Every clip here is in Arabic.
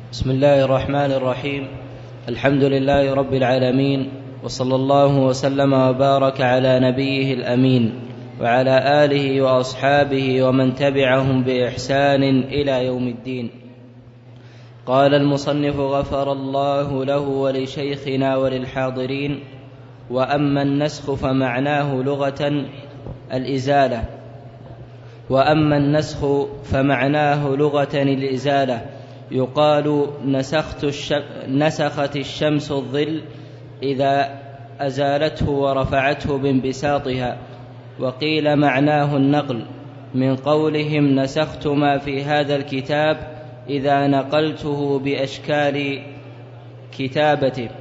بسم الله الرحمن الرحيم. الحمد لله رب العالمين، وصلى الله وسلم وبارك على نبيه الأمين وعلى آله وأصحابه ومن تبعهم بإحسان إلى يوم الدين. قال المصنف غفر الله له ولشيخنا وللحاضرين: وأما النسخ فمعناه لغة الإزالة، وأما النسخ فمعناه لغة الإزالة. يقال نسخت الشمس الظل إذا أزالته ورفعته بانبساطها. وقيل معناه النقل، من قولهم نسخت ما في هذا الكتاب إذا نقلته بأشكال كتابته.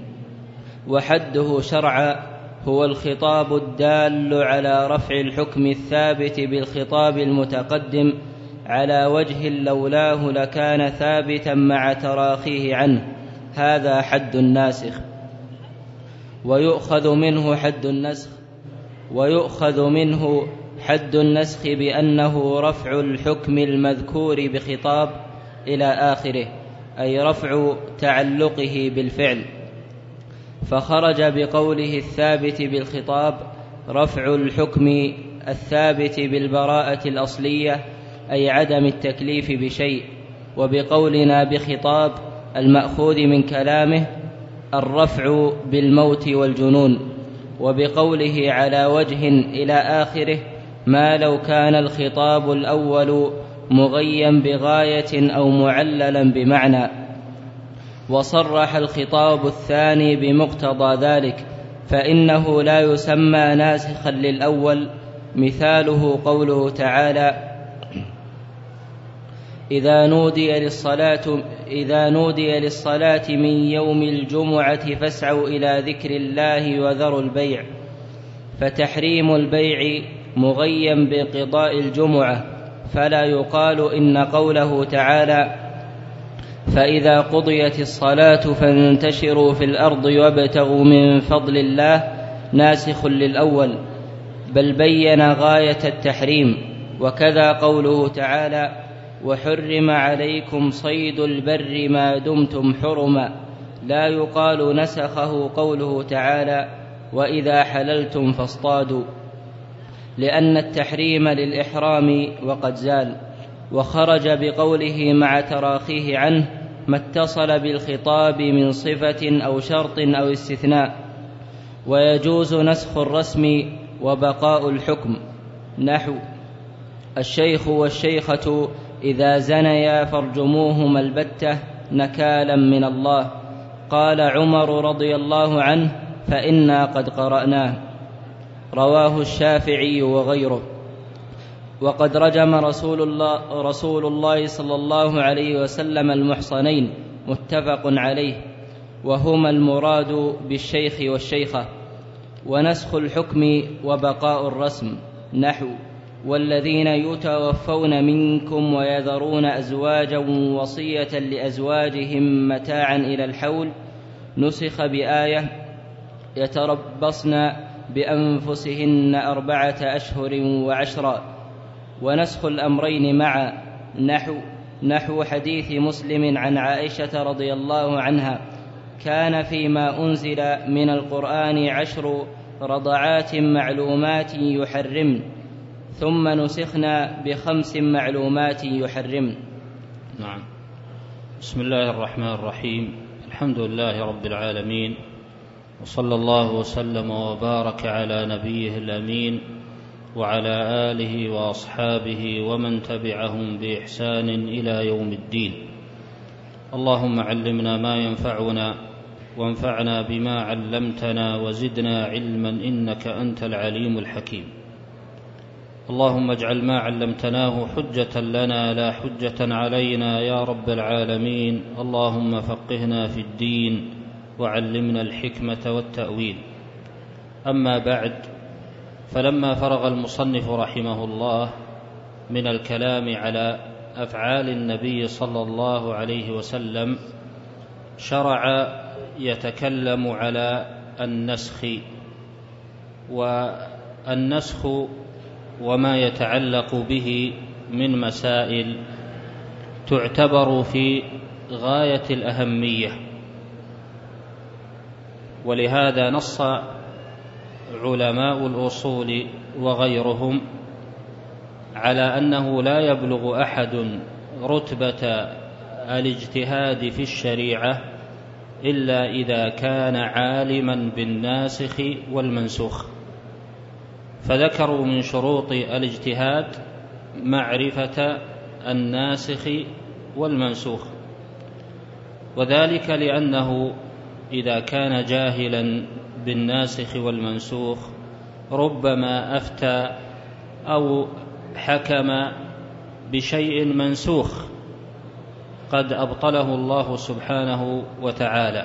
وحده شرعا هو الخطاب الدال على رفع الحكم الثابت بالخطاب المتقدم على وجه لولاه لكان ثابتا مع تراخيه عنه. هذا حد الناسخ. ويؤخذ منه حد النسخ بأنه رفع الحكم المذكور بخطاب إلى آخره، أي رفع تعلقه بالفعل. فخرج بقوله الثابت بالخطاب رفع الحكم الثابت بالبراءة الأصلية، أي عدم التكليف بشيء. وبقولنا بخطاب المأخوذ من كلامه الرفع بالموت والجنون. وبقوله على وجه إلى آخره ما لو كان الخطاب الأول مغيا بغاية أو معللا بمعنى. وصرح الخطاب الثاني بمقتضى ذلك، فإنه لا يسمى ناسخا للأول. مثاله قوله تعالى: إذا نودي للصلاة من يوم الجمعة فاسعوا إلى ذكر الله وذروا البيع. فتحريم البيع مغيا بانقضاء الجمعة، فلا يقال إن قوله تعالى فإذا قضيت الصلاة فانتشروا في الأرض وابتغوا من فضل الله ناسخ للأول، بل بين غاية التحريم. وكذا قوله تعالى: وحرم عليكم صيد البر ما دمتم حرما، لا يقال نسخه قوله تعالى: وإذا حللتم فاصطادوا، لأن التحريم للإحرام وقد زال. وخرج بقوله مع تراخيه عنه ما اتصل بالخطاب من صفة أو شرط أو استثناء. ويجوز نسخ الرسم وبقاء الحكم، نحو الشيخ والشيخة إذا زنيا فارجموهما البتة نكالا من الله. قال عمر رضي الله عنه: فإنا قد قرأناه. رواه الشافعي وغيره. وقد رجم رسول الله صلى الله عليه وسلم المحصنين، متفق عليه، وهما المراد بالشيخ والشيخة. ونسخ الحكم وبقاء الرسم، نحو والذين يتوفون منكم ويذرون أزواجا وصية لأزواجهم متاعا إلى الحول، نسخ بآية يتربصن بأنفسهن 4 أشهر و10. ونسخ الأمرين معا، نحو حديث مسلم عن عائشة رضي الله عنها: كان فيما أنزل من القرآن 10 رضعات معلومات يحرمن، ثم نسخنا ب5 معلومات يحرمن. نعم. بسم الله الرحمن الرحيم. الحمد لله رب العالمين، وصلى الله وسلم وبارك على نبيه الأمين وعلى آله وأصحابه ومن تبعهم بإحسان إلى يوم الدين. اللهم علمنا ما ينفعنا، وانفعنا بما علمتنا، وزدنا علما إنك أنت العليم الحكيم. اللهم اجعل ما علمتناه حجة لنا لا حجة علينا يا رب العالمين. اللهم فقهنا في الدين وعلمنا الحكمة والتأويل. أما بعد، فلما فرغ المصنف رحمه الله من الكلام على أفعال النبي صلى الله عليه وسلم، شرع يتكلم على النسخ. والنسخ وما يتعلق به من مسائل تعتبر في غاية الأهمية، ولهذا نص علماء الأصول وغيرهم على أنه لا يبلغ أحد رتبة الاجتهاد في الشريعة إلا إذا كان عالما بالناسخ والمنسوخ، فذكروا من شروط الاجتهاد معرفة الناسخ والمنسوخ، وذلك لأنه إذا كان جاهلا بالناسخ والمنسوخ ربما أفتى أو حكم بشيء منسوخ قد أبطله الله سبحانه وتعالى.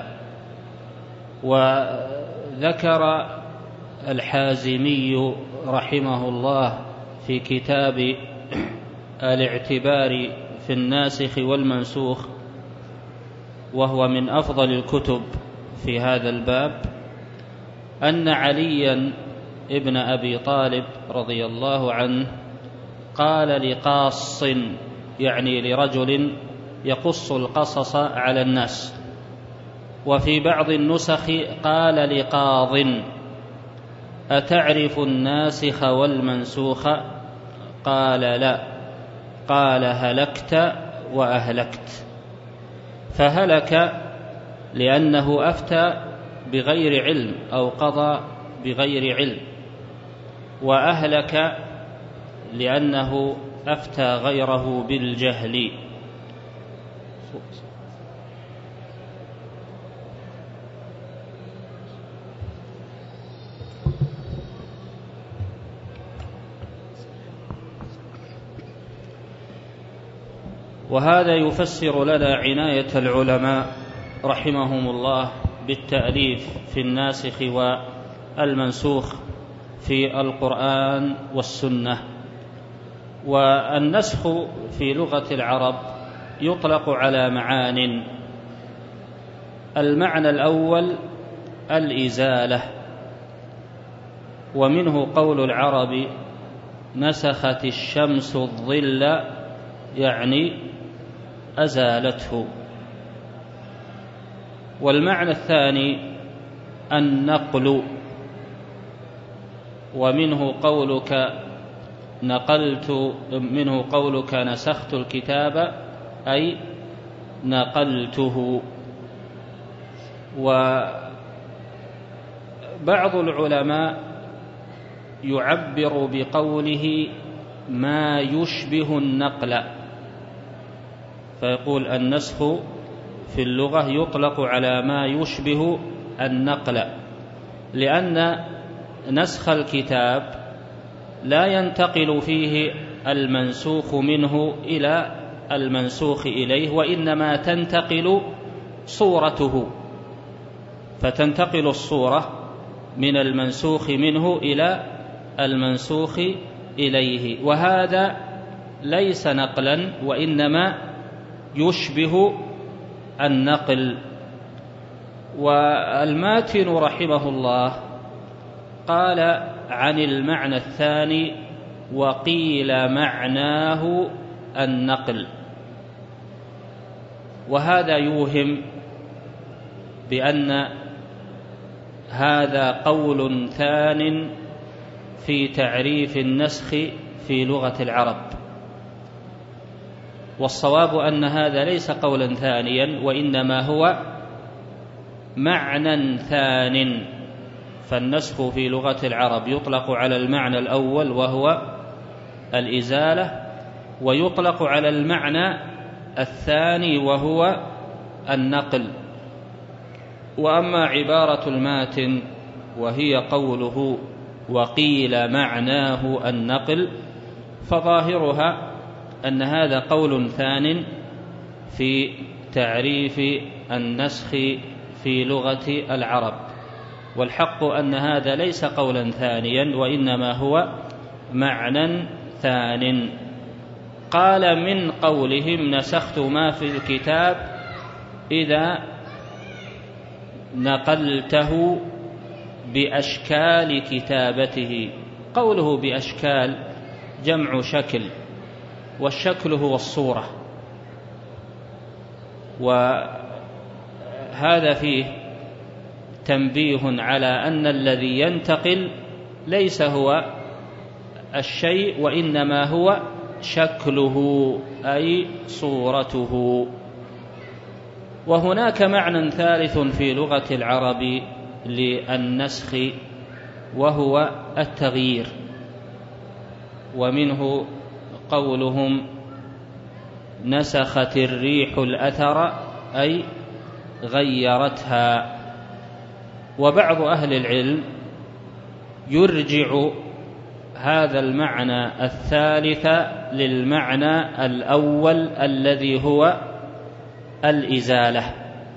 وذكر الحازمي رحمه الله في كتاب الاعتبار في الناسخ والمنسوخ، وهو من أفضل الكتب في هذا الباب، أن عليا ابن أبي طالب رضي الله عنه قال لقاص، يعني لرجل يقص القصص على الناس، وفي بعض النسخ قال لقاض: أتعرف الناسخ والمنسوخ؟ قال: لا. قال: هلكت وأهلكت. فهلك لأنه أفتى بغير علم أو قضى بغير علم، وأهلك لأنه أفتى غيره بالجهل. وهذا يفسر لنا عناية العلماء رحمهم الله بالتأليف في الناسخ والمنسوخ في القرآن والسنة. والنسخ في لغة العرب يطلق على معان: المعنى الأول الإزالة، ومنه قول العرب: نسخت الشمس الظل، يعني أزالته. والمعنى الثاني النقل، ومنه قولك نسخت الكتاب، أي نقلته. وبعض العلماء يعبر بقوله ما يشبه النقل، فيقول النسخ في اللغة يطلق على ما يشبه النقل، لأن نسخ الكتاب لا ينتقل فيه المنسوخ منه إلى المنسوخ إليه، وإنما تنتقل صورته، فتنتقل الصورة من المنسوخ منه إلى المنسوخ إليه، وهذا ليس نقلا وإنما يشبه النقل. والماتن رحمه الله قال عن المعنى الثاني: وقيل معناه النقل. وهذا يوهم بأن هذا قول ثان في تعريف النسخ في لغة العرب، والصواب أن هذا ليس قولا ثانيا وإنما هو معنى ثان. فالنسخ في لغة العرب يطلق على المعنى الأول وهو الإزالة، ويطلق على المعنى الثاني وهو النقل. وأما عبارة الماتن وهي قوله وقيل معناه النقل، فظاهرها أن هذا قول ثان في تعريف النسخ في لغة العرب، والحق أن هذا ليس قولا ثانيا وإنما هو معنى ثان. قال من قولهم نسخت ما في الكتاب إذا نقلته بأشكال كتابته. قوله بأشكال جمع شكل، والشكل هو الصورة، وهذا فيه تنبيه على أن الذي ينتقل ليس هو الشيء، وإنما هو شكله أي صورته. وهناك معنى ثالث في لغة العرب للنسخ، وهو التغيير، ومنه قولهم نسخت الريح الأثر أي غيرتها. وبعض أهل العلم يرجع هذا المعنى الثالث للمعنى الأول الذي هو الإزالة،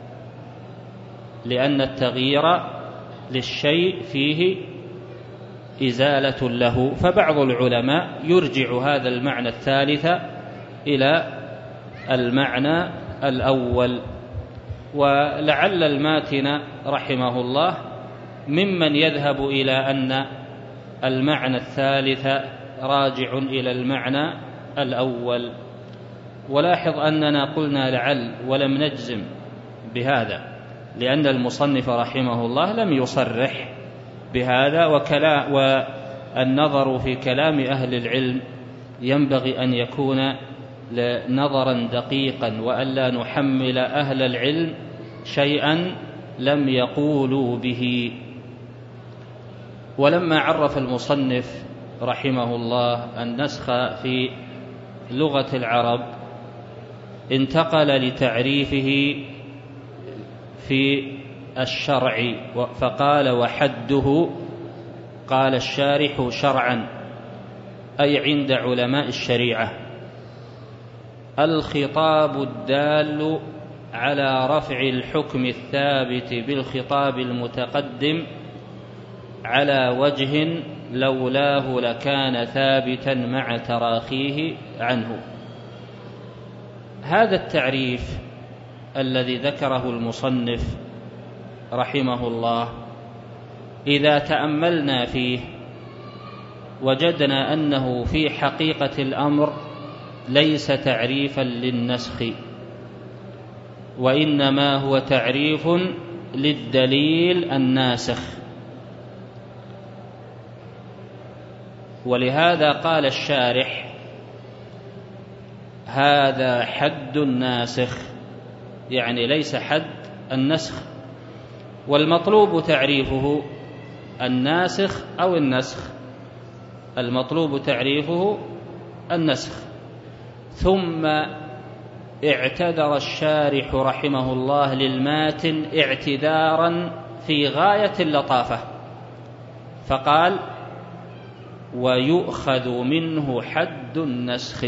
لأن التغيير للشيء فيه إزالة له، فبعض العلماء يرجع هذا المعنى الثالث إلى المعنى الأول. ولعل الماتن رحمه الله ممن يذهب إلى أن المعنى الثالث راجع إلى المعنى الأول. ولاحظ أننا قلنا لعل ولم نجزم بهذا، لأن المصنف رحمه الله لم يصرح بهذا، والنظر في كلام أهل العلم ينبغي أن يكون نظرا دقيقا، وألا نحمل أهل العلم شيئا لم يقولوا به. ولما عرف المصنف رحمه الله النسخ في لغة العرب انتقل لتعريفه في الشرع، فقال وحده، قال الشارح شرعا أي عند علماء الشريعة الخطاب الدال على رفع الحكم الثابت بالخطاب المتقدم على وجه لولاه لكان ثابتا مع تراخيه عنه. هذا التعريف الذي ذكره المصنف رحمه الله إذا تأملنا فيه وجدنا أنه في حقيقة الأمر ليس تعريفا للنسخ، وإنما هو تعريف للدليل الناسخ. ولهذا قال الشارح هذا حد الناسخ، يعني ليس حد النسخ، والمطلوب تعريفه الناسخ أو النسخ، المطلوب تعريفه النسخ. ثم اعتذر الشارح رحمه الله للماتن اعتذارا في غاية اللطافة، فقال ويؤخذ منه حد النسخ،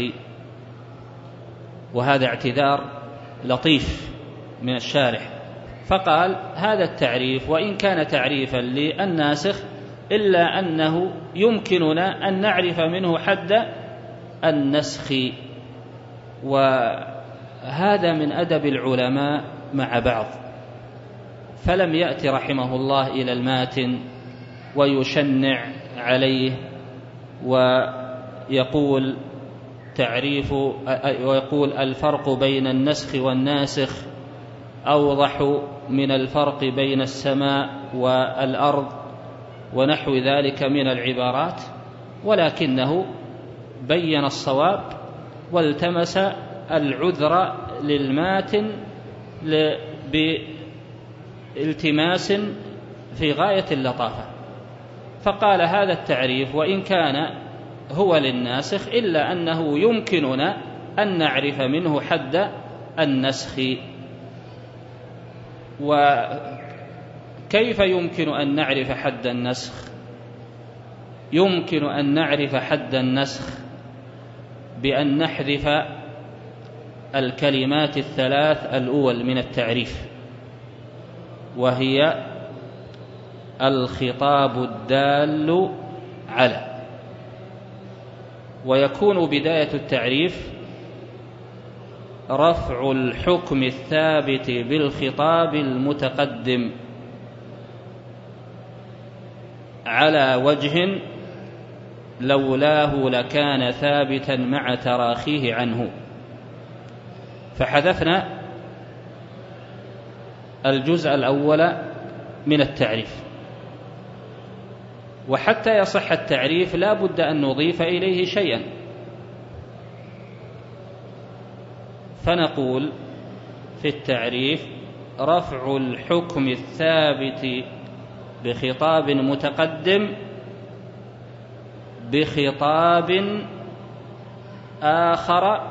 وهذا اعتذار لطيف من الشارح، فقال هذا التعريف وإن كان تعريفا للناسخ إلا أنه يمكننا أن نعرف منه حد النسخ. وهذا من أدب العلماء مع بعض، فلم يأتي رحمه الله إلى الماتن ويشنع عليه ويقول ويقول الفرق بين النسخ والناسخ أوضح من الفرق بين السماء والأرض ونحو ذلك من العبارات، ولكنه بين الصواب والتمس العذر للماتن بالتماس في غاية اللطافة، فقال هذا التعريف وإن كان هو للناسخ إلا أنه يمكننا أن نعرف منه حد النسخ. وكيف يمكن أن نعرف حد النسخ؟ يمكن أن نعرف حد النسخ بأن نحذف الكلمات الثلاث الأول من التعريف، وهي الخطاب الدال على، ويكون بداية التعريف رفع الحكم الثابت بالخطاب المتقدم على وجه لولاه لكان ثابتا مع تراخيه عنه. فحذفنا الجزء الأول من التعريف، وحتى يصح التعريف لا بد أن نضيف إليه شيئا، فنقول في التعريف: رفع الحكم الثابت بخطاب متقدم بخطاب آخر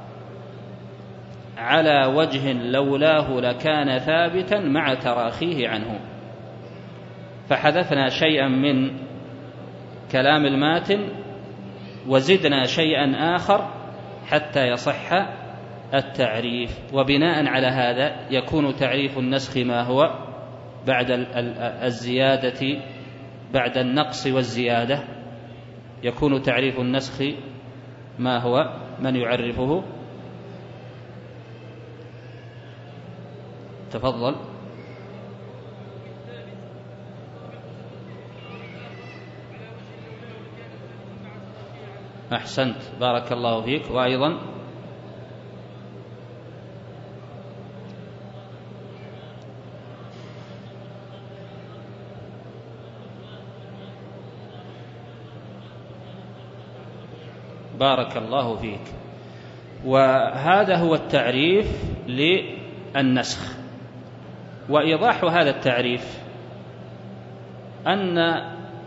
على وجه لولاه لكان ثابتا مع تراخيه عنه. فحذفنا شيئا من كلام الماتن وزدنا شيئا آخر حتى يصح التعريف، وبناء على هذا يكون تعريف النسخ ما هو بعد الزيادة، بعد النقص والزيادة، يكون تعريف النسخ ما هو؟ من يعرفه؟ تفضل. أحسنت، بارك الله فيك. وأيضا بارك الله فيك. وهذا هو التعريف للنسخ. وإيضاح هذا التعريف أن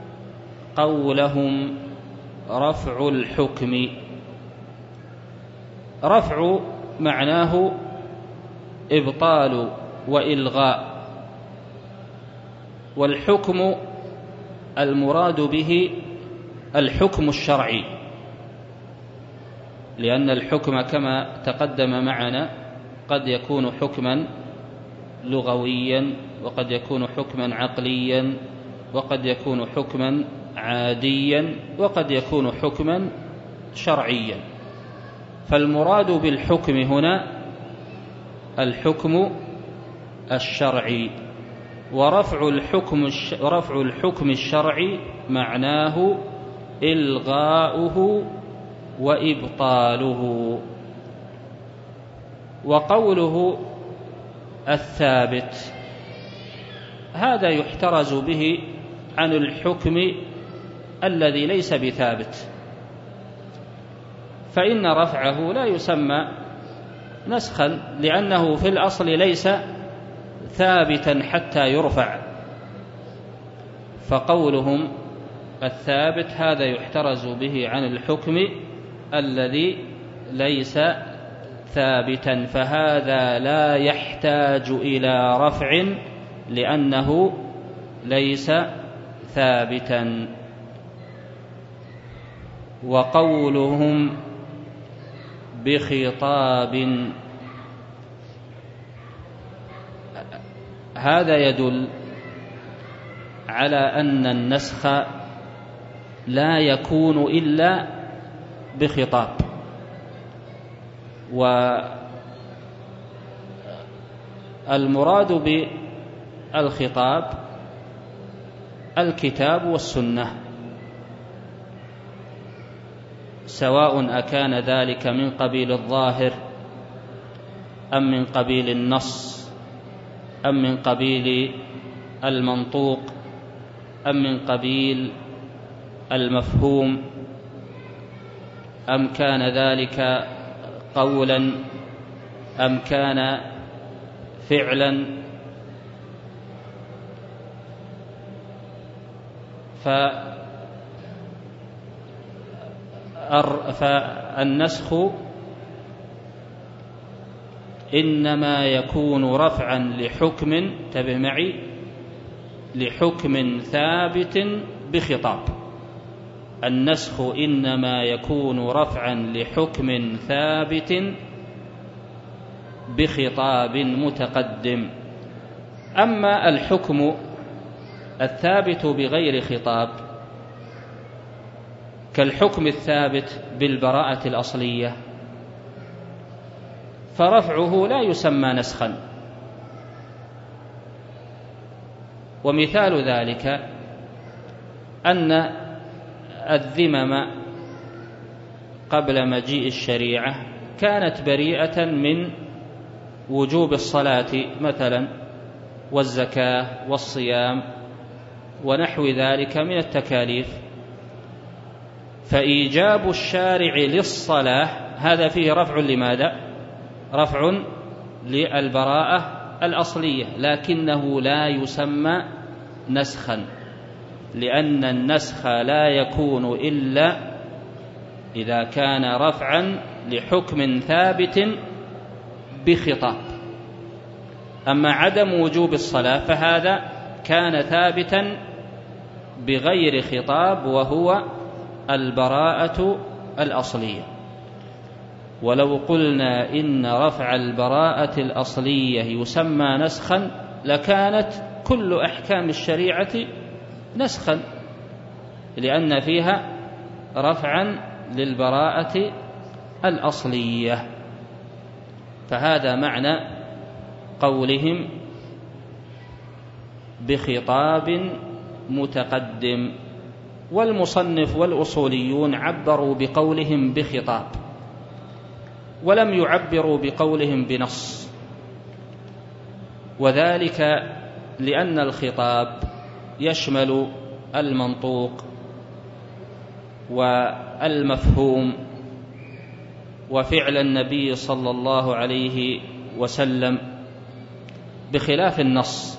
قولهم رفع الحكم، رفع معناه إبطال وإلغاء، والحكم المراد به الحكم الشرعي، لأن الحكم كما تقدم معنا قد يكون حكما لغويا، وقد يكون حكما عقليا، وقد يكون حكما عاديا، وقد يكون حكما شرعيا. فالمراد بالحكم هنا الحكم الشرعي، ورفع الحكم الشرعي معناه إلغاؤه وإبطاله. وقوله الثابت هذا يحترز به عن الحكم الذي ليس بثابت، فإن رفعه لا يسمى نسخا، لأنه في الأصل ليس ثابتا حتى يرفع. فقولهم الثابت هذا يحترز به عن الحكم الذي ليس ثابتا، فهذا لا يحتاج إلى رفع لأنه ليس ثابتا. وقولهم بخطاب هذا يدل على أن النسخ لا يكون إلا بخطاب، والمراد بالخطاب الكتاب والسنة، سواء أكان ذلك من قبيل الظاهر أم من قبيل النص أم من قبيل المنطوق أم من قبيل المفهوم، أم كان ذلك قولا أم كان فعلا. فالنسخ إنما يكون رفعا لحكم، انتبه معي، لحكم ثابت بخطاب. النسخ إنما يكون رفعا لحكم ثابت بخطاب متقدم. أما الحكم الثابت بغير خطاب كالحكم الثابت بالبراءة الأصلية فرفعه لا يسمى نسخا. ومثال ذلك أن الذمم قبل مجيء الشريعة كانت بريئة من وجوب الصلاة مثلا والزكاة والصيام ونحو ذلك من التكاليف. فإيجاب الشارع للصلاة هذا فيه رفع لماذا؟ رفع للبراءة الأصلية، لكنه لا يسمى نسخا، لأن النسخ لا يكون إلا إذا كان رفعا لحكم ثابت بخطاب. أما عدم وجوب الصلاة فهذا كان ثابتا بغير خطاب، وهو البراءة الأصلية. ولو قلنا إن رفع البراءة الأصلية يسمى نسخا لكانت كل أحكام الشريعة نسخا، لأن فيها رفعا للبراءة الأصلية. فهذا معنى قولهم بخطاب متقدم. والمصنف والأصوليون عبروا بقولهم بخطاب، ولم يعبروا بقولهم بنص، وذلك لأن الخطاب يشمل المنطوق والمفهوم وفعل النبي صلى الله عليه وسلم، بخلاف النص.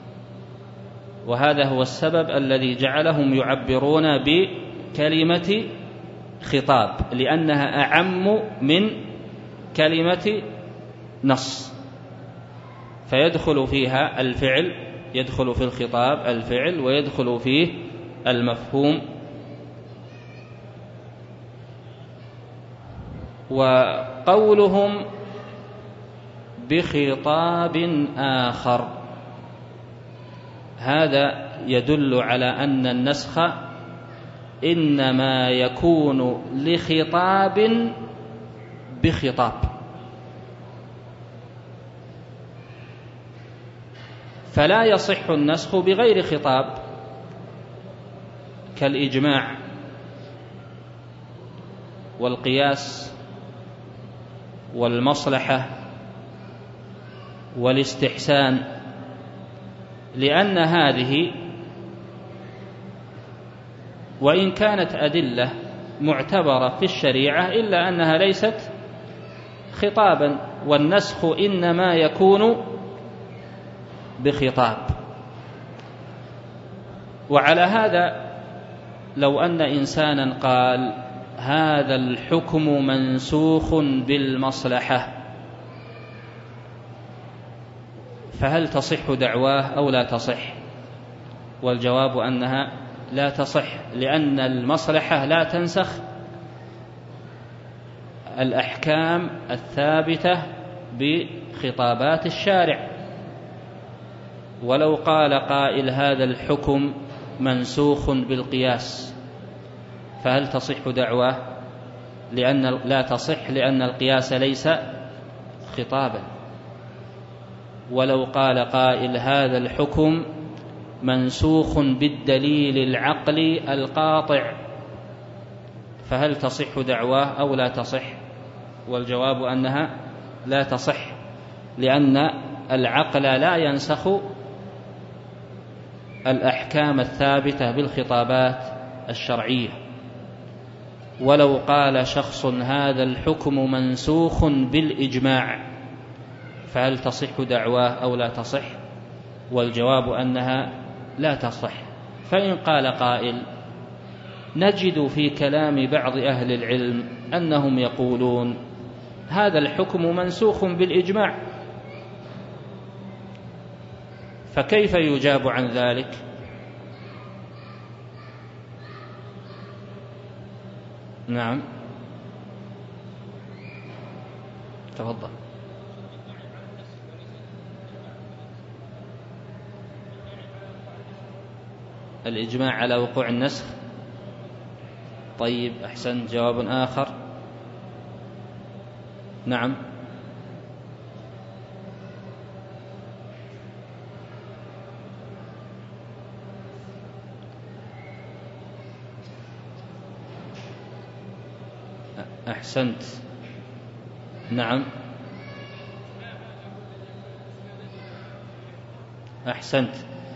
وهذا هو السبب الذي جعلهم يعبرون بكلمة خطاب، لأنها أعم من كلمة نص، فيدخل فيها الفعل، يدخل في الخطاب الفعل ويدخل فيه المفهوم. وقولهم بخطاب آخر هذا يدل على أن النسخ إنما يكون لخطاب بخطاب، فلا يصح النسخ بغير خطاب كالإجماع والقياس والمصلحة والاستحسان، لأن هذه وإن كانت أدلة معتبرة في الشريعة إلا أنها ليست خطابا، والنسخ إنما يكون بخطاب. وعلى هذا لو أن إنسانا قال هذا الحكم منسوخ بالمصلحة، فهل تصح دعواه أو لا تصح؟ والجواب أنها لا تصح، لأن المصلحة لا تنسخ الأحكام الثابتة بخطابات الشارع. ولو قال قائل هذا الحكم منسوخ بالقياس، فهل تصح دعواه؟ لا تصح، لأن القياس ليس خطابا. ولو قال قائل هذا الحكم منسوخ بالدليل العقلي القاطع، فهل تصح دعواه أو لا تصح؟ والجواب أنها لا تصح، لأن العقل لا ينسخ الأحكام الثابتة بالخطابات الشرعية. ولو قال شخص هذا الحكم منسوخ بالإجماع، فهل تصح دعواه أو لا تصح؟ والجواب أنها لا تصح. فإن قال قائل نجد في كلام بعض أهل العلم أنهم يقولون هذا الحكم منسوخ بالإجماع، فكيف يجاب عن ذلك؟ نعم، تفضل. الإجماع على وقوع النسخ. طيب، أحسن. جواب آخر. نعم. أحسنت. نعم. أحسنت.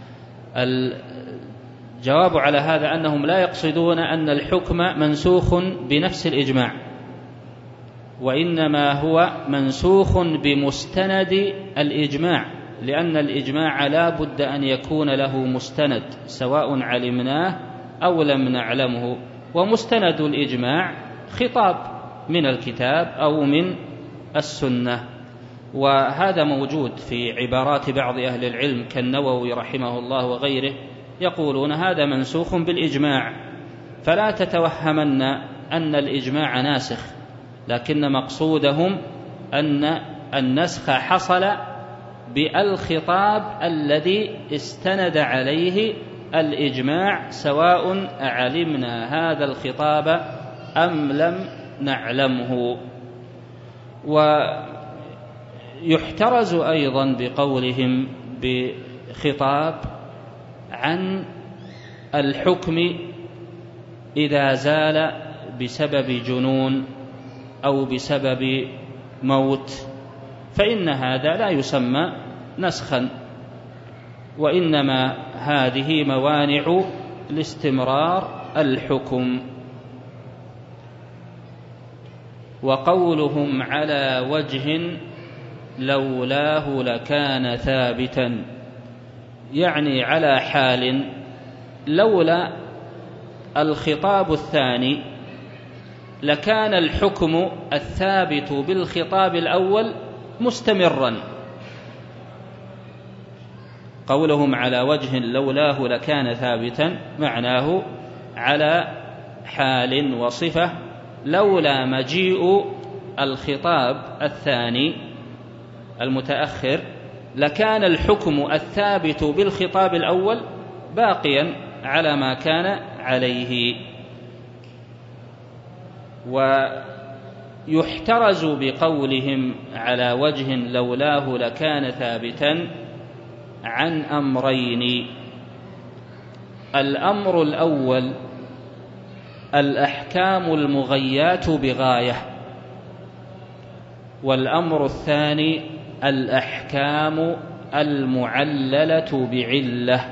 الجواب على هذا أنهم لا يقصدون أن الحكم منسوخ بنفس الإجماع، وإنما هو منسوخ بمستند الإجماع، لأن الإجماع لا بد أن يكون له مستند سواء علمناه أو لم نعلمه، ومستند الإجماع خطاب من الكتاب أو من السنة. وهذا موجود في عبارات بعض أهل العلم كالنووي رحمه الله وغيره، يقولون هذا منسوخ بالإجماع، فلا تتوهمن أن الإجماع ناسخ، لكن مقصودهم أن النسخ حصل بالخطاب الذي استند عليه الإجماع، سواء علمنا هذا الخطاب أم لم نعلمه. ويحترز أيضا بقولهم بخطاب عن الحكم إذا زال بسبب جنون أو بسبب موت، فإن هذا لا يسمى نسخا، وإنما هذه موانع لاستمرار الحكم. وقولهم على وجه لولاه لكان ثابتا، يعني على حال، لولا الخطاب الثاني لكان الحكم الثابت بالخطاب الأول مستمرا. قولهم على وجه لولاه لكان ثابتا معناه على حال وصفة، لولا مجيء الخطاب الثاني المتأخر لكان الحكم الثابت بالخطاب الأول باقيا على ما كان عليه. ويحترز بقولهم على وجه لولاه لكان ثابتا عن أمرين: الأمر الأول الأحكام المغيات بغاية، والأمر الثاني الأحكام المعللة بعلة.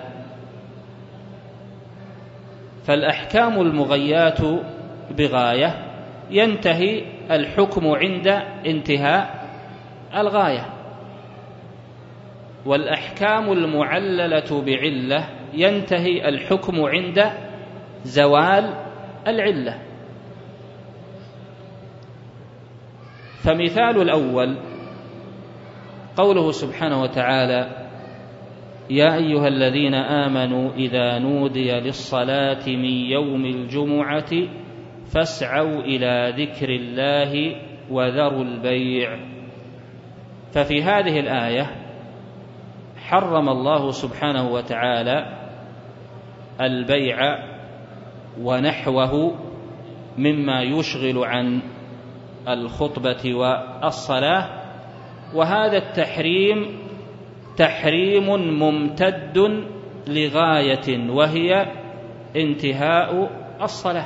فالأحكام المغيات بغاية ينتهي الحكم عند انتهاء الغاية، والأحكام المعللة بعلة ينتهي الحكم عند زوال العلة. فمثال الأول قوله سبحانه وتعالى: يا أيها الذين آمنوا إذا نودي للصلاة من يوم الجمعة فاسعوا إلى ذكر الله وذروا البيع. ففي هذه الآية حرم الله سبحانه وتعالى البيع ونحوه مما يشغل عن الخطبة والصلاة، وهذا التحريم تحريم ممتد لغاية وهي انتهاء الصلاة.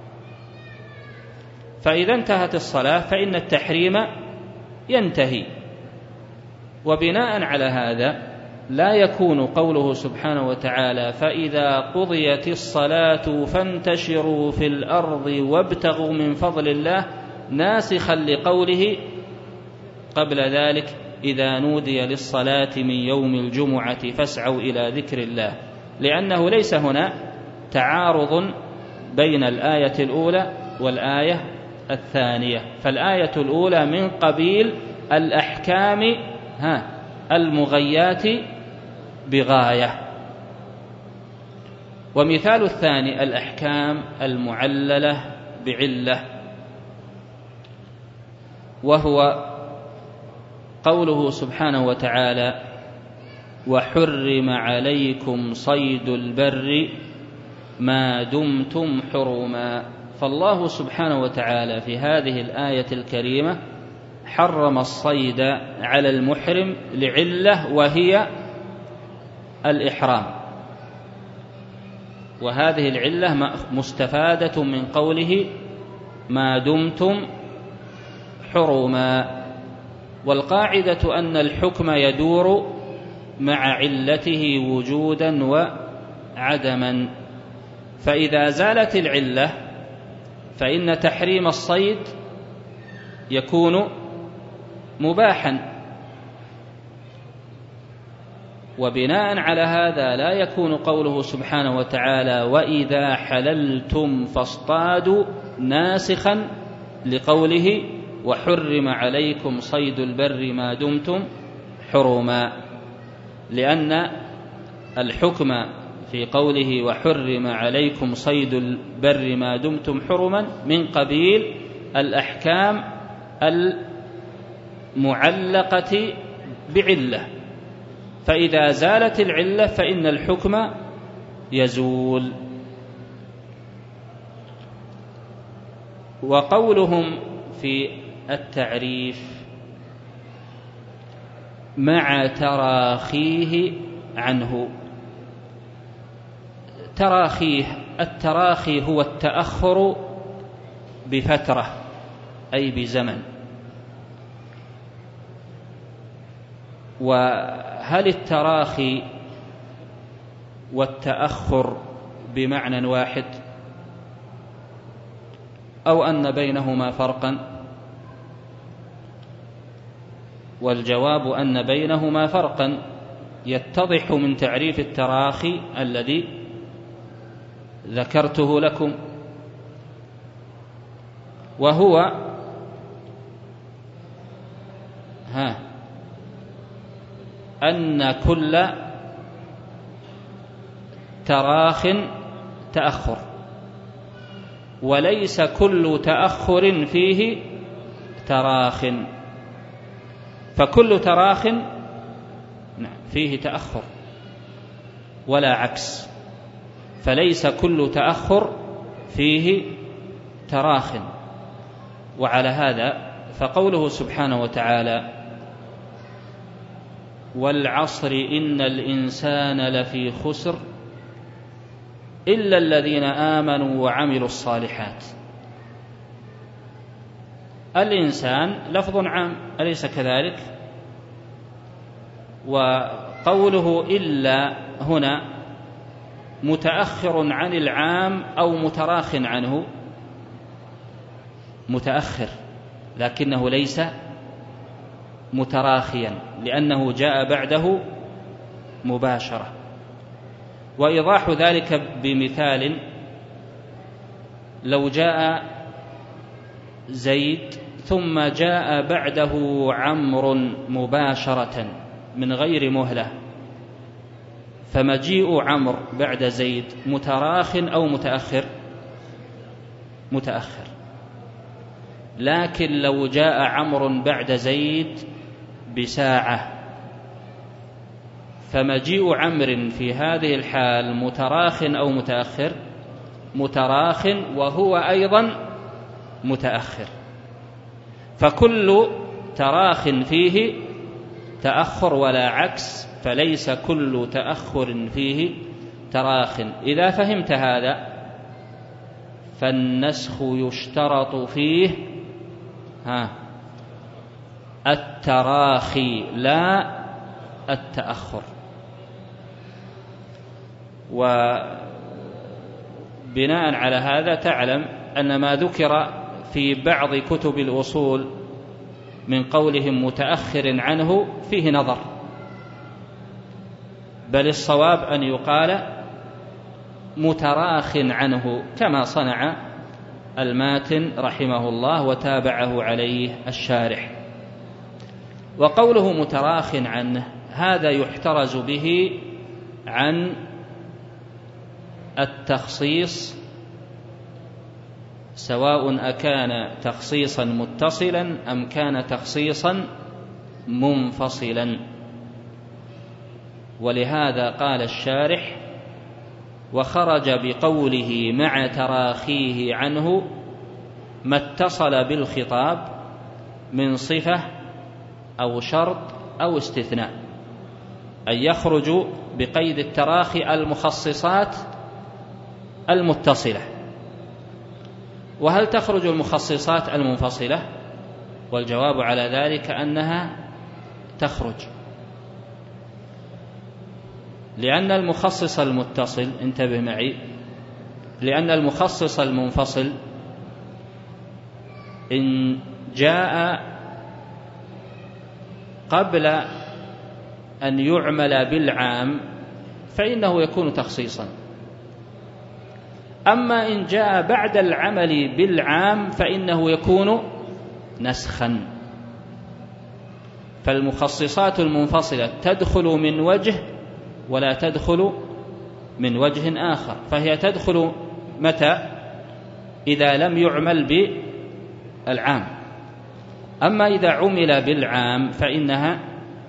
فإذا انتهت الصلاة فإن التحريم ينتهي. وبناء على هذا لا يكون قوله سبحانه وتعالى: فإذا قضيت الصلاة فانتشروا في الأرض وابتغوا من فضل الله ناسخا لقوله قبل ذلك: إذا نودي للصلاة من يوم الجمعة فاسعوا إلى ذكر الله، لأنه ليس هنا تعارض بين الآية الأولى والآية الثانية، فالآية الأولى من قبيل الأحكام المغيات بغاية، ومثال الثاني الأحكام المعللة بعلة، وهو قوله سبحانه وتعالى: وحرم عليكم صيد البر ما دمتم حرما. فالله سبحانه وتعالى في هذه الآية الكريمة حرم الصيد على المحرم لعلة وهي الإحرام، وهذه العلة مستفادة من قوله ما دمتم حرما. والقاعدة أن الحكم يدور مع علته وجودا وعدما. فإذا زالت العلة فإن تحريم الصيد يكون مباحا، وبناء على هذا لا يكون قوله سبحانه وتعالى وإذا حللتم فاصطادوا ناسخا لقوله وحرم عليكم صيد البر ما دمتم حرما، لأن الحكم في قوله وحرم عليكم صيد البر ما دمتم حرما من قبيل الأحكام المعلقة بعلة، فإذا زالت العلة فإن الحكم يزول. وقولهم في التعريف مع تراخيه عنه، التراخي هو التأخر بفترة أي بزمن. وهل التراخي والتأخر بمعنى واحد أو أن بينهما فرقا؟ والجواب أن بينهما فرقا يتضح من تعريف التراخي الذي ذكرته لكم، وهو أن كل تراخ تأخر، وليس كل تأخر فيه تراخ، فكل تراخ فيه تأخر ولا عكس، فليس كل تأخر فيه تراخ. وعلى هذا فقوله سبحانه وتعالى والعصر إن الإنسان لفي خسر إلا الذين آمنوا وعملوا الصالحات، الإنسان لفظ عام أليس كذلك؟ وقوله إلا هنا متأخر عن العام أو متراخ عنه؟ متأخر، لكنه ليس متراخيا لأنه جاء بعده مباشرة. وإيضاح ذلك بمثال: لو جاء زيد ثم جاء بعده عمرو مباشرة من غير مهلة، فمجيء عمرو بعد زيد متراخ أو متأخر؟ متأخر. لكن لو جاء عمرو بعد زيد بساعة فمجيء عمرو في هذه الحال متراخ أو متأخر؟ متراخ، وهو أيضا متأخر. فكل تراخ فيه تأخر ولا عكس، فليس كل تأخر فيه تراخ. إذا فهمت هذا فالنسخ يشترط فيه التراخي لا التأخر. وبناء على هذا تعلم أن ما ذكر في بعض كتب الأصول من قولهم متأخر عنه فيه نظر، بل الصواب أن يقال متراخ عنه كما صنع الماتن رحمه الله وتابعه عليه الشارح. وقوله متراخ عنه هذا يحترز به عن التخصيص، سواء أكان تخصيصا متصلا أم كان تخصيصا منفصلا. ولهذا قال الشارح وخرج بقوله مع تراخيه عنه ما اتصل بالخطاب من صفة أو شرط أو استثناء، أي يخرج بقيد التراخي المخصصات المتصلة. وهل تخرج المخصصات المنفصلة؟ والجواب على ذلك أنها تخرج، لأن المخصص المتصل، انتبه معي، لأن المخصص المنفصل إن جاء قبل أن يعمل بالعام فإنه يكون تخصيصا، أما إن جاء بعد العمل بالعام فإنه يكون نسخا. فالمخصصات المنفصلة تدخل من وجه ولا تدخل من وجه آخر، فهي تدخل متى؟ إذا لم يعمل بالعام. أما إذا عمل بالعام فإنها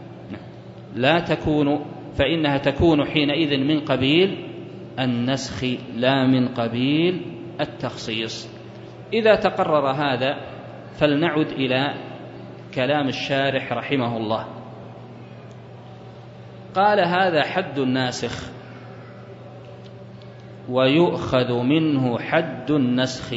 تكون حينئذ من قبيل النسخ لا من قبيل التخصيص. إذا تقرر هذا فلنعد إلى كلام الشارح رحمه الله. قال: هذا حد الناسخ ويؤخذ منه حد النسخ،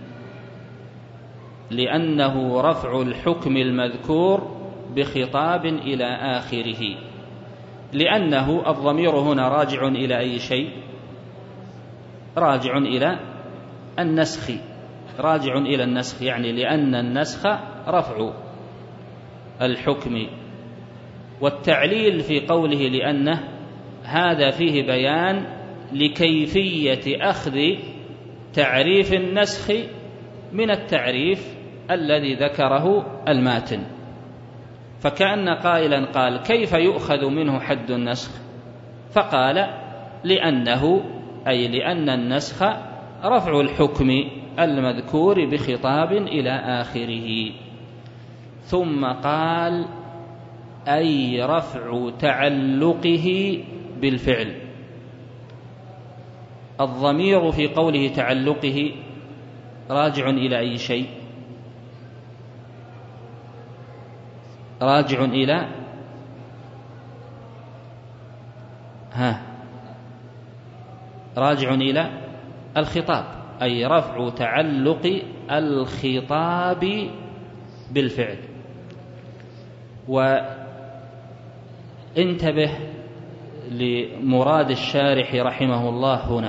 لأنه رفع الحكم المذكور بخطاب إلى آخره. لأنه الضمير هنا راجع إلى أي شيء؟ راجع إلى النسخ، راجع إلى النسخ، يعني لأن النسخ رفع الحكم. والتعليل في قوله لأنه هذا فيه بيان لكيفية أخذ تعريف النسخ من التعريف الذي ذكره الماتن. فكأن قائلا قال: كيف يؤخذ منه حد النسخ؟ فقال: لأنه، أي لأن النسخ رفع الحكم المذكور بخطاب إلى آخره. ثم قال: أي رفع تعلقه بالفعل. الضمير في قوله تعلقه راجع إلى أي شيء؟ راجع إلى راجع إلى الخطاب، أي رفع تعلق الخطاب بالفعل. وانتبه لمراد الشارح رحمه الله هنا،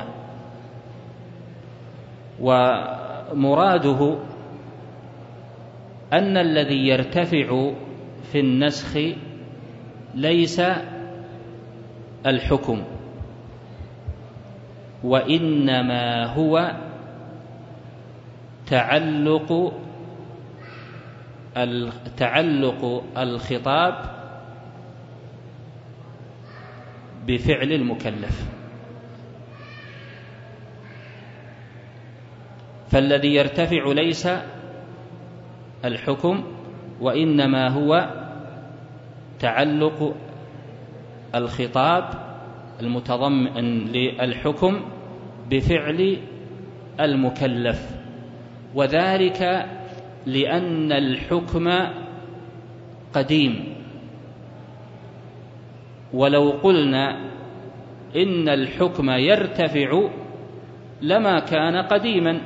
ومراده أن الذي يرتفع في النسخ ليس الحكم، وإنما هو تعلق الخطاب بفعل المكلف. فالذي يرتفع ليس الحكم، وإنما هو تعلق الخطاب المتضمن للحكم بفعل المكلف. وذلك لأن الحكم قديم، ولو قلنا إن الحكم يرتفع لما كان قديما.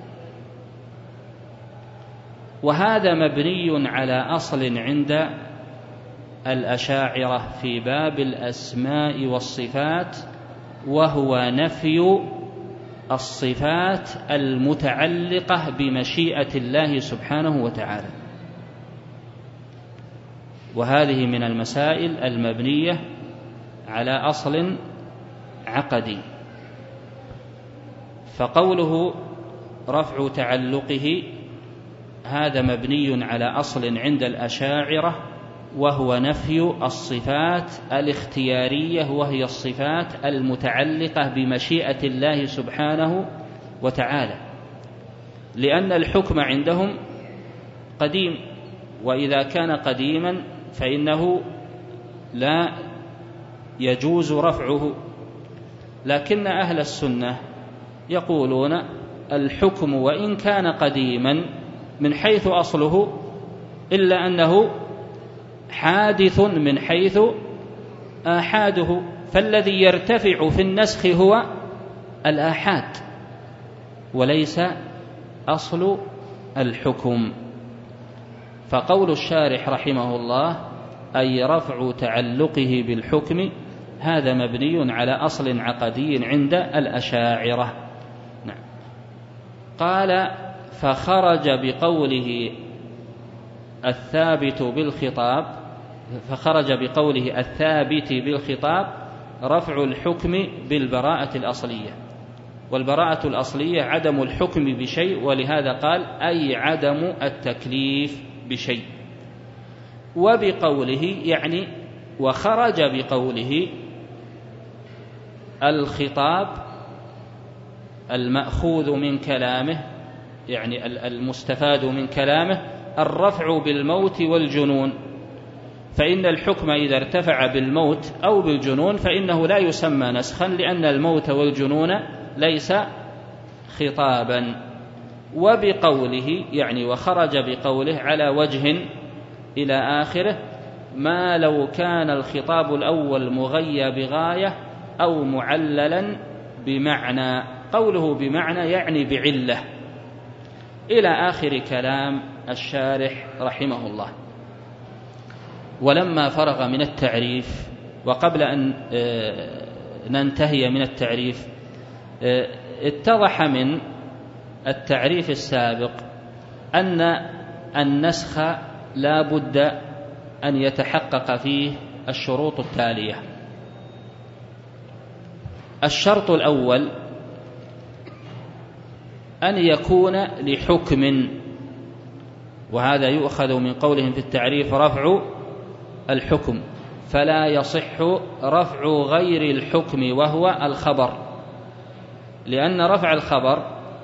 وهذا مبني على أصل عند الأشاعرة في باب الأسماء والصفات، وهو نفي الصفات المتعلقة بمشيئة الله سبحانه وتعالى. وهذه من المسائل المبنية على أصل عقدي. فقوله رفع تعلقه هذا مبني على أصل عند الأشاعرة، وهو نفي الصفات الاختيارية، وهي الصفات المتعلقة بمشيئة الله سبحانه وتعالى، لأن الحكم عندهم قديم، وإذا كان قديما فإنه لا يجوز رفعه. لكن أهل السنة يقولون الحكم وإن كان قديما من حيث أصله، إلا أنه حادث من حيث آحاده، فالذي يرتفع في النسخ هو الآحاد وليس أصل الحكم. فقول الشارح رحمه الله أي رفع تعلقه بالحكم هذا مبني على أصل عقدي عند الأشاعرة. نعم. قال فخرج بقوله الثابت بالخطاب رفع الحكم بالبراءة الأصلية، والبراءة الأصلية عدم الحكم بشيء، ولهذا قال أي عدم التكليف بشيء. وبقوله يعني وخرج بقوله الخطاب المأخوذ من كلامه، يعني المستفاد من كلامه الرفع بالموت والجنون، فإن الحكم إذا ارتفع بالموت أو بالجنون فإنه لا يسمى نسخا، لأن الموت والجنون ليس خطابا. وبقوله يعني وخرج بقوله على وجه إلى آخره، ما لو كان الخطاب الأول مغيى بغاية أو معللا بمعنى، قوله بمعنى يعني بعلة، إلى آخر كلام الشارح رحمه الله. ولما فرغ من التعريف، وقبل أن ننتهي من التعريف، اتضح من التعريف السابق أن النسخ لا بد أن يتحقق فيه الشروط التالية. الشرط الأول أن يكون لحكم، وهذا يؤخذ من قولهم في التعريف رفع الحكم، فلا يصح رفع غير الحكم وهو الخبر، لأن رفع الخبر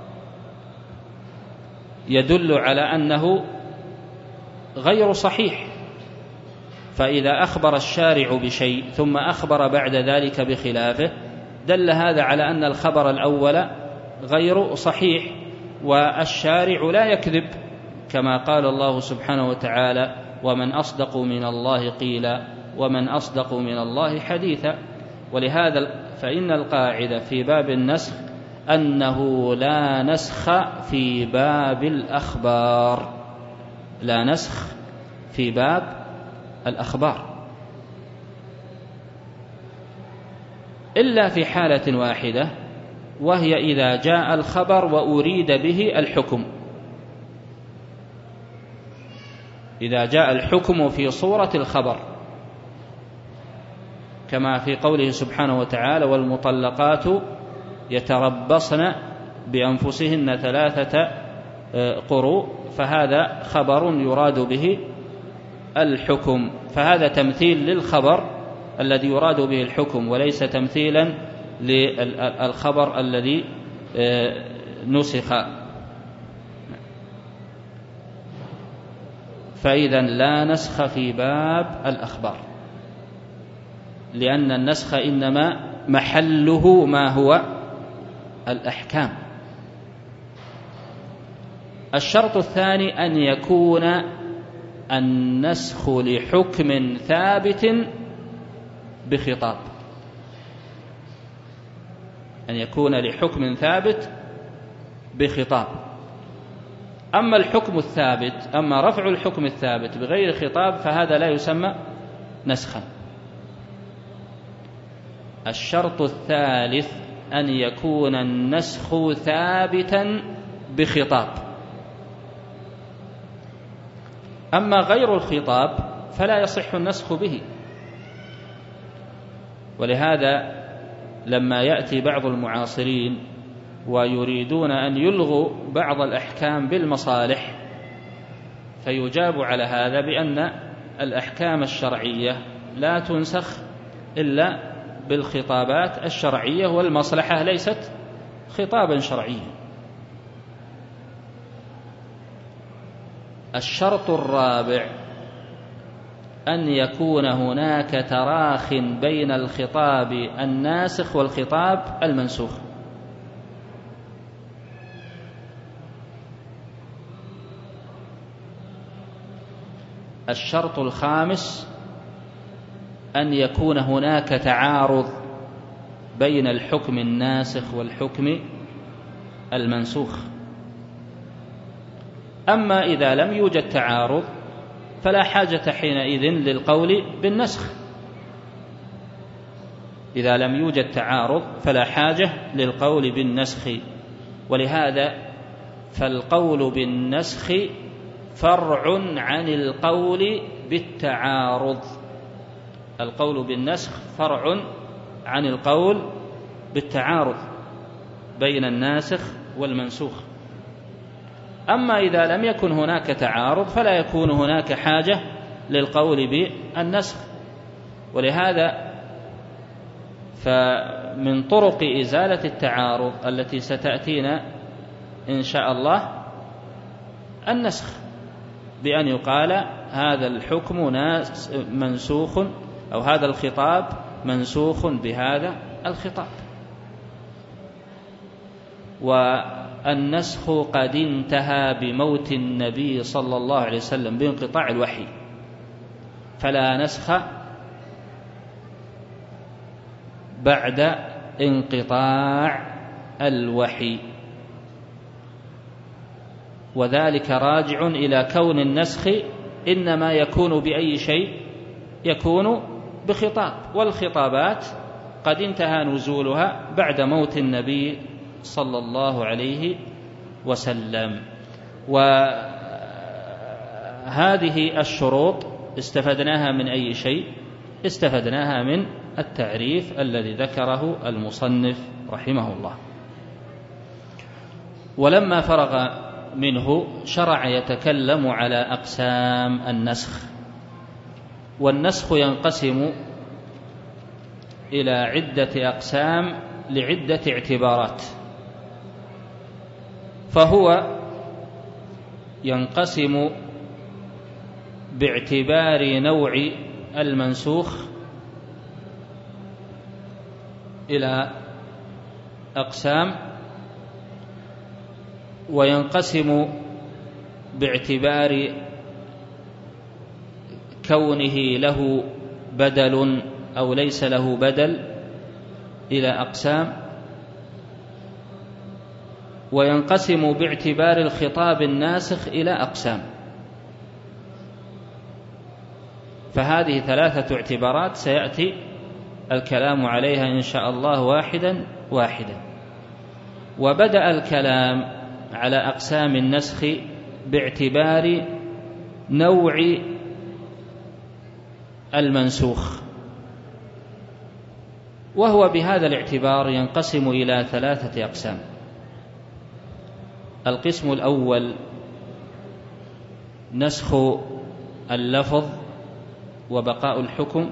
يدل على أنه غير صحيح، فإذا أخبر الشارع بشيء ثم أخبر بعد ذلك بخلافه دل هذا على أن الخبر الأول غير صحيح، والشارع لا يكذب، كما قال الله سبحانه وتعالى ومن أصدق من الله قيلا ومن أصدق من الله حديثا. ولهذا فإن القاعدة في باب النسخ أنه لا نسخ في باب الأخبار، لا نسخ في باب الأخبار إلا في حالة واحدة، وهي إذا جاء الخبر وأريد به الحكم، إذا جاء الحكم في صورة الخبر، كما في قوله سبحانه وتعالى والمطلقات يتربصن بأنفسهن 3 قروء، فهذا خبر يراد به الحكم، فهذا تمثيل للخبر الذي يراد به الحكم، وليس تمثيلا للخبر الذي نسخ. فإذا لا نسخ في باب الأخبار، لأن النسخ إنما محله ما هو الأحكام. الشرط الثاني أن يكون النسخ لحكم ثابت بخطاب، أن يكون لحكم ثابت بخطاب. أما الحكم الثابت، أما رفع الحكم الثابت بغير خطاب فهذا لا يسمى نسخا. الشرط الثالث أن يكون النسخ ثابتا بخطاب، أما غير الخطاب فلا يصح النسخ به. ولهذا لما يأتي بعض المعاصرين ويريدون أن يلغوا بعض الأحكام بالمصالح، فيجاب على هذا بأن الأحكام الشرعية لا تنسخ إلا بالخطابات الشرعية، والمصلحة ليست خطابا شرعيا. الشرط الرابع أن يكون هناك تراخ بين الخطاب الناسخ والخطاب المنسوخ. الشرط الخامس أن يكون هناك تعارض بين الحكم الناسخ والحكم المنسوخ. أما إذا لم يوجد تعارض فلا حاجة حينئذ للقول بالنسخ، إذا لم يوجد تعارض فلا حاجة للقول بالنسخ. ولهذا فالقول بالنسخ فرع عن القول بالتعارض. القول بالنسخ فرع عن القول بالتعارض بين الناسخ والمنسوخ. أما إذا لم يكن هناك تعارض فلا يكون هناك حاجة للقول بالنسخ. ولهذا فمن طرق إزالة التعارض التي ستأتينا إن شاء الله النسخ، بأن يقال هذا الحكم منسوخ أو هذا الخطاب منسوخ بهذا الخطاب. والنسخ قد انتهى بموت النبي صلى الله عليه وسلم بانقطاع الوحي، فلا نسخ بعد انقطاع الوحي. وذلك راجع إلى كون النسخ إنما يكون بأي شيء؟ يكون بخطاب، والخطابات قد انتهى نزولها بعد موت النبي صلى الله عليه وسلم. وهذه الشروط استفدناها من أي شيء؟ استفدناها من التعريف الذي ذكره المصنف رحمه الله. ولما فرغ منه شرع يتكلم على أقسام النسخ. والنسخ ينقسم إلى عدة أقسام لعدة اعتبارات. فهو ينقسم باعتبار نوع المنسوخ إلى أقسام، وينقسم باعتبار كونه له بدل أو ليس له بدل إلى أقسام، وينقسم باعتبار الخطاب الناسخ إلى أقسام. فهذه ثلاثة اعتبارات سيأتي الكلام عليها إن شاء الله واحدا واحدا. وبدأ الكلام على أقسام النسخ باعتبار نوع المنسوخ، وهو بهذا الاعتبار ينقسم إلى ثلاثة أقسام. القسم الأول نسخ اللفظ وبقاء الحكم،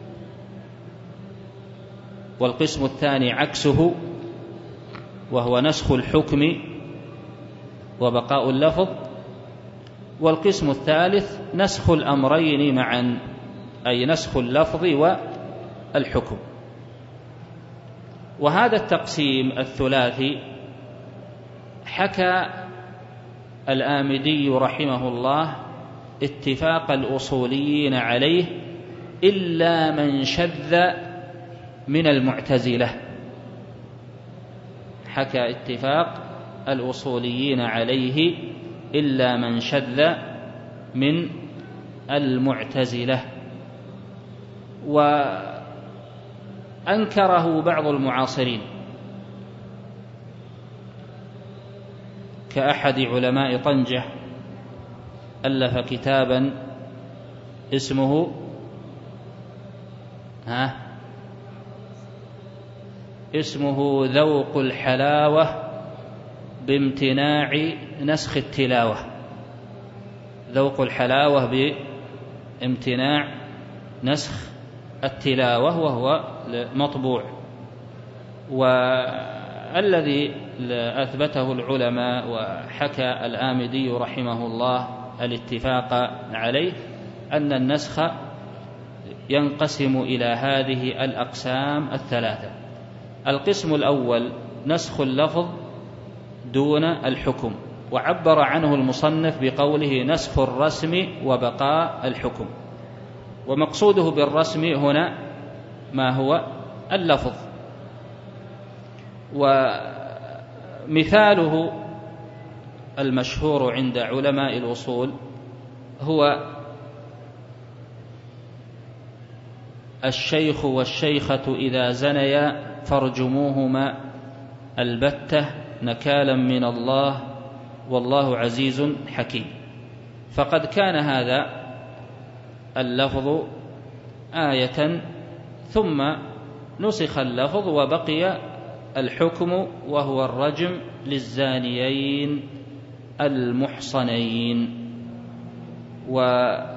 والقسم الثاني عكسه وهو نسخ الحكم وبقاء اللفظ، والقسم الثالث نسخ الأمرين معا، أي نسخ اللفظ والحكم. وهذا التقسيم الثلاثي حكى الآمدي رحمه الله اتفاق الأصوليين عليه إلا من شذ من المعتزلة. حكى اتفاق الأصوليين عليه إلا من شذ من المعتزلة، وأنكره بعض المعاصرين كأحد علماء طنجة ألف كتابا اسمه ذوق الحلاوة بامتناع نسخ التلاوة. ذوق الحلاوة بامتناع نسخ التلاوة، وهو مطبوع. والذي أثبته العلماء وحكى الآمدي رحمه الله الاتفاق عليه أن النسخ ينقسم إلى هذه الأقسام الثلاثة. القسم الأول نسخ اللفظ دون الحكم، وعبر عنه المصنف بقوله نسخ الرسم وبقاء الحكم. ومقصوده بالرسم هنا ما هو؟ اللفظ. ومثاله المشهور عند علماء الأصول هو الشيخ والشيخة إذا زنيا فارجموهما البتة نكالا من الله والله عزيز حكيم. فقد كان هذا اللفظ آية ثم نسخ اللفظ وبقي الحكم وهو الرجم للزانيين المحصنين. وذكر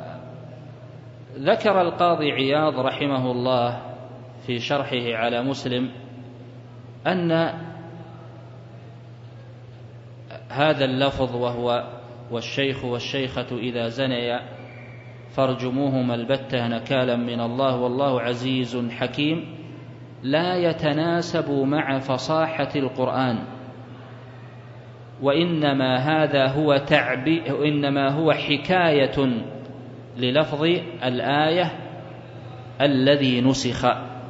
القاضي عياض رحمه الله في شرحه على مسلم أن هذا اللفظ وهو والشيخ والشيخة إذا زنيا فارجموهما البتة نكالا من الله والله عزيز حكيم لا يتناسب مع فصاحة القرآن، وإنما هو حكاية للفظ الآية الذي نسخ.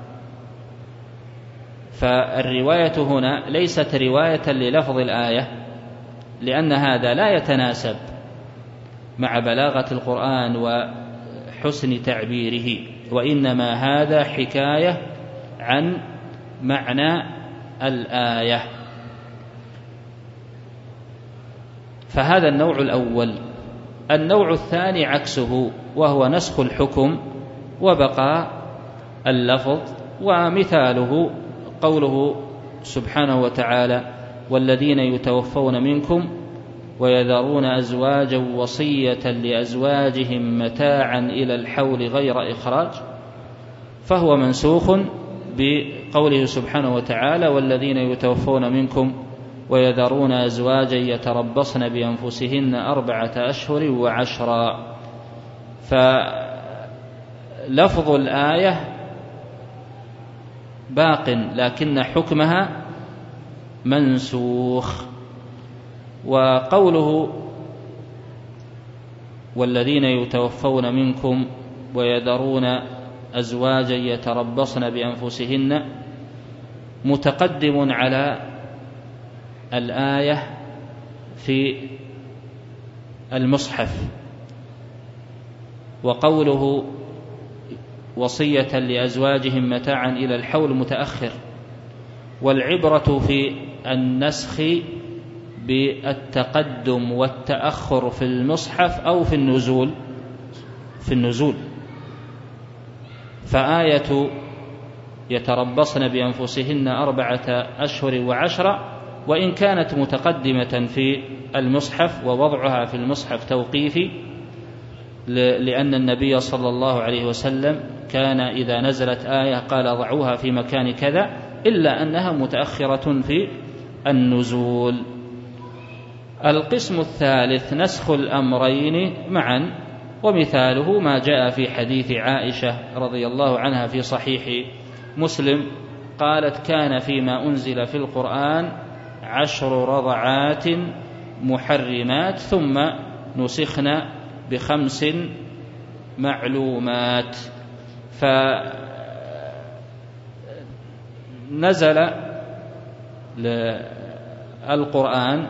فالرواية هنا ليست رواية للفظ الآية، لأن هذا لا يتناسب مع بلاغة القرآن وحسن تعبيره، وإنما هذا حكاية عن معنى الآية. فهذا النوع الأول. النوع الثاني عكسه، وهو نسخ الحكم وبقاء اللفظ، ومثاله قوله سبحانه وتعالى والذين يتوفون منكم ويذرون أزواجا وصية لأزواجهم متاعا إلى الحول غير إخراج، فهو منسوخ بقوله سبحانه وتعالى والذين يتوفون منكم ويذرون أزواجا يتربصن بأنفسهن 4 أشهر وعشرا. فلفظ الآية باق لكن حكمها منسوخ. وقوله والذين يتوفون منكم ويذرون أزواجا يتربصن بأنفسهن متقدم على الآية في المصحف، وقوله وصية لأزواجهم متاعا إلى الحول متأخر. والعبرة في النسخ بالتقدم والتأخر في المصحف أو في النزول. فآية يتربصن بأنفسهن 4 أشهر وعشرة وإن كانت متقدمة في المصحف، ووضعها في المصحف توقيفي، لأن النبي صلى الله عليه وسلم كان إذا نزلت آية قال ضعوها في مكان كذا، إلا أنها متأخرة في النزول. القسم الثالث نسخ الأمرين معا، ومثاله ما جاء في حديث عائشة رضي الله عنها في صحيح مسلم قالت كان فيما أنزل في القرآن 10 رضعات محرمات ثم نسخنا ب5 معلومات. فنزل القرآن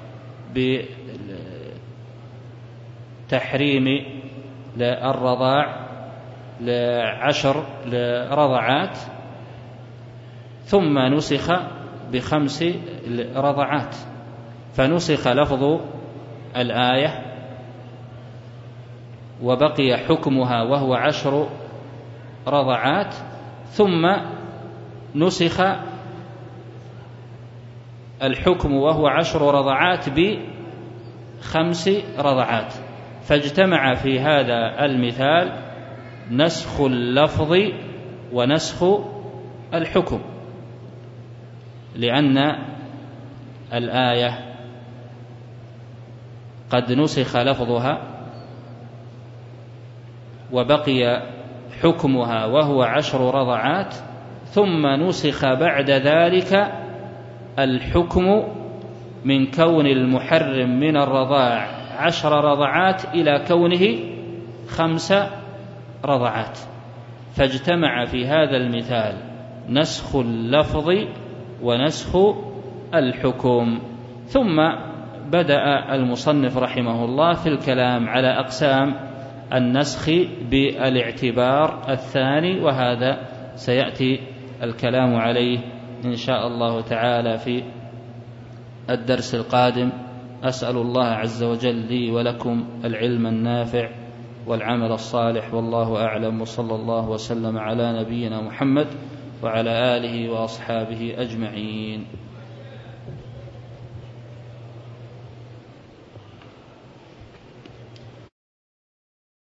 بتحريم الرضاع ل10 رضعات ثم نسخ ب5 رضعات، فنسخ لفظ الآية وبقي حكمها وهو 10 رضعات، ثم نسخ الحكم وهو 10 رضعات ب5 رضعات، فاجتمع في هذا المثال نسخ اللفظ ونسخ الحكم، لأن الآية قد نسخ لفظها وبقي حكمها وهو 10 رضعات، ثم نسخ بعد ذلك الحكم من كون المحرم من الرضاع 10 رضعات إلى كونه 5 رضعات، فاجتمع في هذا المثال نسخ اللفظ ونسخ الحكم. ثم بدأ المصنف رحمه الله في الكلام على أقسام النسخ بالاعتبار الثاني، وهذا سيأتي الكلام عليه إن شاء الله تعالى في الدرس القادم. أسأل الله عز وجل لي ولكم العلم النافع والعمل الصالح، والله أعلم، وصلى الله وسلم على نبينا محمد وعلى آله وأصحابه أجمعين.